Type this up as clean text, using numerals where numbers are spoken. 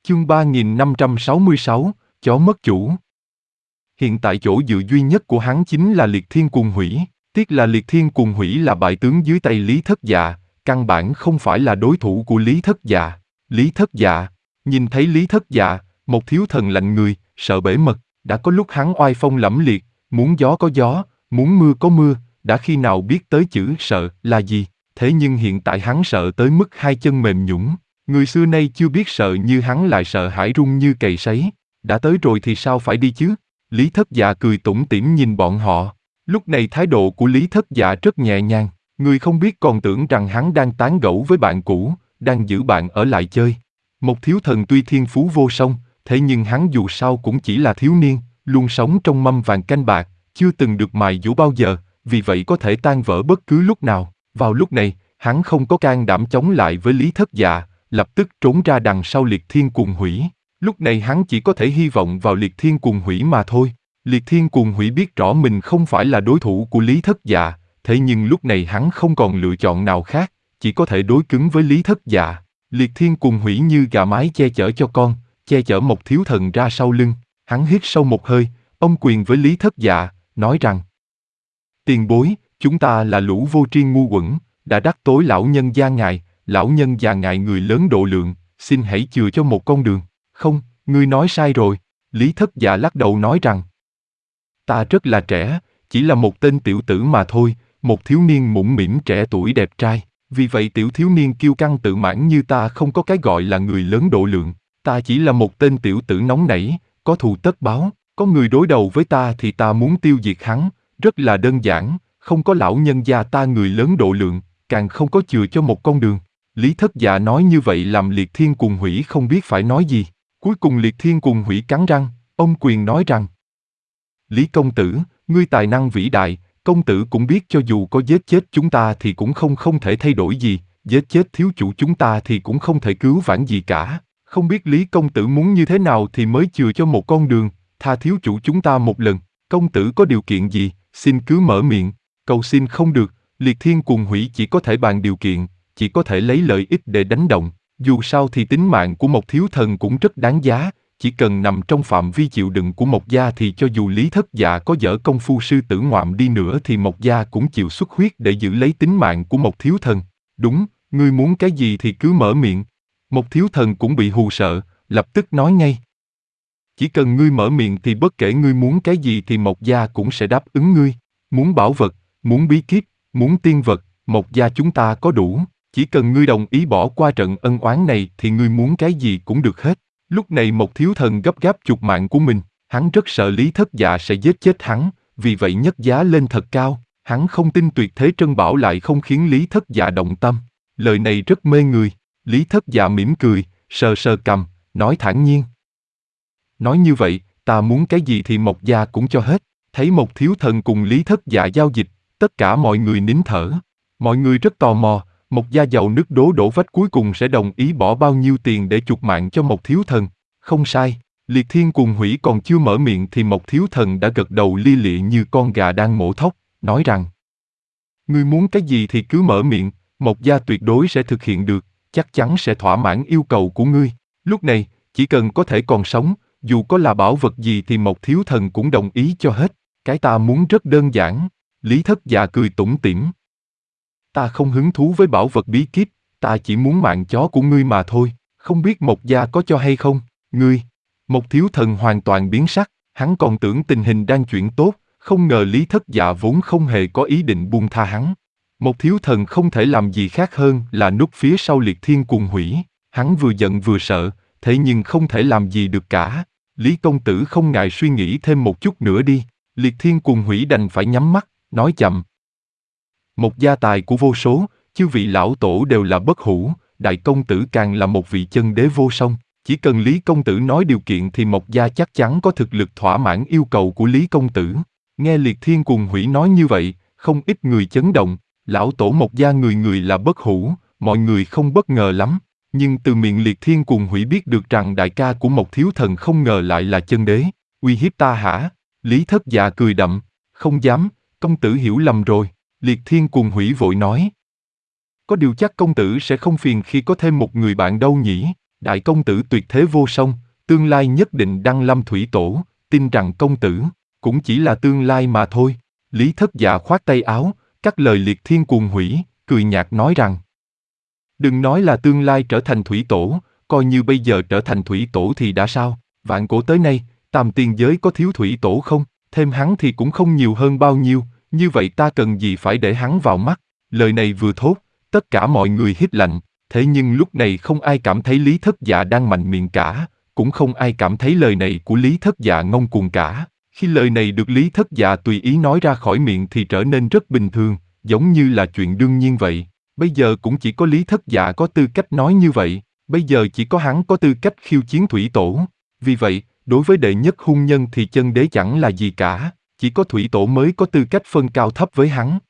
Chương 3566, chó mất chủ. Hiện tại chỗ dựa duy nhất của hắn chính là Liệt Thiên Cuồng Hủy. Tiếc là Liệt Thiên Cuồng Hủy là bại tướng dưới tay Lý Thất Dạ, căn bản không phải là đối thủ của Lý Thất Dạ. Lý Thất Dạ, nhìn thấy Lý Thất Dạ, một thiếu thần lạnh người, sợ bể mật. Đã có lúc hắn oai phong lẫm liệt, muốn gió có gió, muốn mưa có mưa, đã khi nào biết tới chữ sợ là gì. Thế nhưng hiện tại hắn sợ tới mức hai chân mềm nhũn. Người xưa nay chưa biết sợ như hắn lại sợ hãi run như cầy sấy. Đã tới rồi thì sao phải đi chứ? Lý Thất Dạ cười tủm tỉm nhìn bọn họ. Lúc này thái độ của Lý Thất Dạ rất nhẹ nhàng. Người không biết còn tưởng rằng hắn đang tán gẫu với bạn cũ, đang giữ bạn ở lại chơi. Một thiếu thần tuy thiên phú vô song, thế nhưng hắn dù sao cũng chỉ là thiếu niên, luôn sống trong mâm vàng canh bạc, chưa từng được mài dũa bao giờ, vì vậy có thể tan vỡ bất cứ lúc nào. Vào lúc này, hắn không có can đảm chống lại với Lý Thất Dạ, lập tức trốn ra đằng sau Liệt Thiên Cuồng Hủy. Lúc này hắn chỉ có thể hy vọng vào Liệt Thiên Cuồng Hủy mà thôi. Liệt Thiên Cuồng Hủy biết rõ mình không phải là đối thủ của Lý Thất Dạ, thế nhưng lúc này hắn không còn lựa chọn nào khác, chỉ có thể đối cứng với Lý Thất Dạ. Liệt Thiên Cuồng Hủy như gà mái che chở cho con, che chở một thiếu thần ra sau lưng. Hắn hít sâu một hơi, ôm quyền với Lý Thất Dạ, nói rằng: Tiền bối, chúng ta là lũ vô tri ngu uẩn, đã đắc tội lão nhân gia ngài, lão nhân già ngài người lớn độ lượng, xin hãy chừa cho một con đường. Không, ngươi nói sai rồi. Lý Thất Dạ lắc đầu nói rằng: Ta rất là trẻ, chỉ là một tên tiểu tử mà thôi, một thiếu niên mũm mĩm trẻ tuổi đẹp trai. Vì vậy tiểu thiếu niên kiêu căng tự mãn như ta không có cái gọi là người lớn độ lượng. Ta chỉ là một tên tiểu tử nóng nảy, có thù tất báo. Có người đối đầu với ta thì ta muốn tiêu diệt hắn. Rất là đơn giản, không có lão nhân gia ta người lớn độ lượng, càng không có chừa cho một con đường. Lý Thất Dạ nói như vậy làm Liệt Thiên Cuồng Hủy không biết phải nói gì. Cuối cùng Liệt Thiên Cuồng Hủy cắn răng, ôm quyền nói rằng: Lý công tử, ngươi tài năng vĩ đại, công tử cũng biết cho dù có giết chết chúng ta thì cũng không thể thay đổi gì, giết chết thiếu chủ chúng ta thì cũng không thể cứu vãn gì cả. Không biết Lý công tử muốn như thế nào thì mới chừa cho một con đường, tha thiếu chủ chúng ta một lần. Công tử có điều kiện gì, xin cứ mở miệng. Cầu xin không được, Liệt Thiên Cuồng Hủy chỉ có thể bàn điều kiện, chỉ có thể lấy lợi ích để đánh động. Dù sao thì tính mạng của một thiếu thần cũng rất đáng giá, chỉ cần nằm trong phạm vi chịu đựng của Mộc gia thì cho dù Lý Thất Dạ có dở công phu sư tử ngoạm đi nữa thì Mộc gia cũng chịu xuất huyết để giữ lấy tính mạng của một thiếu thần. Đúng, ngươi muốn cái gì thì cứ mở miệng. Một thiếu thần cũng bị hù sợ, lập tức nói ngay: Chỉ cần ngươi mở miệng thì bất kể ngươi muốn cái gì thì Mộc gia cũng sẽ đáp ứng ngươi. Muốn bảo vật, muốn bí kíp, muốn tiên vật, Mộc gia chúng ta có đủ. Chỉ cần ngươi đồng ý bỏ qua trận ân oán này thì ngươi muốn cái gì cũng được hết. Lúc này một thiếu thần gấp gáp chuộc mạng của mình, hắn rất sợ Lý Thất Dạ sẽ giết chết hắn, vì vậy nhấc giá lên thật cao. Hắn không tin tuyệt thế trân bảo lại không khiến Lý Thất Dạ động tâm. Lời này rất mê người. Lý Thất Dạ mỉm cười, sờ sờ cằm, nói thản nhiên: Nói như vậy, ta muốn cái gì thì Mộc gia cũng cho hết. Thấy một thiếu thần cùng Lý Thất Dạ giao dịch, tất cả mọi người nín thở. Mọi người rất tò mò, Mộc gia giàu nứt đổ vách cuối cùng sẽ đồng ý bỏ bao nhiêu tiền để chuộc mạng cho một thiếu thần. Không sai, Liệt Thiên Cuồng Hủy còn chưa mở miệng thì một thiếu thần đã gật đầu lia lịa như con gà đang mổ thóc, nói rằng: Ngươi muốn cái gì thì cứ mở miệng, Mộc gia tuyệt đối sẽ thực hiện được, chắc chắn sẽ thỏa mãn yêu cầu của ngươi. Lúc này, chỉ cần có thể còn sống, dù có là bảo vật gì thì một thiếu thần cũng đồng ý cho hết. Cái ta muốn rất đơn giản. Lý Thất Dạ cười tủm tỉm: Ta không hứng thú với bảo vật bí kíp, ta chỉ muốn mạng chó của ngươi mà thôi, không biết Mộc gia có cho hay không. Ngươi, một thiếu thần hoàn toàn biến sắc, hắn còn tưởng tình hình đang chuyển tốt, không ngờ Lý Thất Dạ vốn không hề có ý định buông tha hắn. Một thiếu thần không thể làm gì khác hơn là núp phía sau Liệt Thiên Cuồng Hủy, hắn vừa giận vừa sợ, thế nhưng không thể làm gì được cả. Lý công tử không ngại suy nghĩ thêm một chút nữa đi. Liệt Thiên Cuồng Hủy đành phải nhắm mắt, nói chậm: Một gia tài của vô số, chư vị lão tổ đều là bất hủ, đại công tử càng là một vị chân đế vô song. Chỉ cần Lý công tử nói điều kiện thì Mộc gia chắc chắn có thực lực thỏa mãn yêu cầu của Lý công tử. Nghe Liệt Thiên Cuồng Hủy nói như vậy, không ít người chấn động. Lão tổ Mộc gia người người là bất hủ, mọi người không bất ngờ lắm. Nhưng từ miệng Liệt Thiên Cuồng Hủy biết được rằng đại ca của một thiếu thần không ngờ lại là chân đế. Uy hiếp ta hả? Lý Thất Dạ cười đậm: Không dám, công tử hiểu lầm rồi. Liệt Thiên Cuồng Hủy vội nói: Có điều chắc công tử sẽ không phiền khi có thêm một người bạn đâu nhỉ? đại công tử tuyệt thế vô song, tương lai nhất định đăng lâm thủy tổ, tin rằng công tử cũng chỉ là tương lai mà thôi. Lý Thất Dạ khoát tay áo, cắt lời Liệt Thiên cuồng hủy, cười nhạt nói rằng: đừng nói là tương lai trở thành thủy tổ, coi như bây giờ trở thành thủy tổ thì đã sao? Vạn cổ tới nay, tam tiên giới có thiếu thủy tổ không? Thêm hắn thì cũng không nhiều hơn bao nhiêu, như vậy ta cần gì phải để hắn vào mắt? Lời này vừa thốt, tất cả mọi người hít lạnh, thế nhưng lúc này không ai cảm thấy Lý Thất Dạ đang mạnh miệng cả, cũng không ai cảm thấy lời này của Lý Thất Dạ ngông cuồng cả. Khi lời này được Lý Thất Dạ tùy ý nói ra khỏi miệng thì trở nên rất bình thường, giống như là chuyện đương nhiên vậy. Bây giờ cũng chỉ có Lý Thất Dạ có tư cách nói như vậy, bây giờ chỉ có hắn có tư cách khiêu chiến thủy tổ. Vì vậy, đối với đệ nhất hung nhân thì chân đế chẳng là gì cả, chỉ có thủy tổ mới có tư cách phân cao thấp với hắn.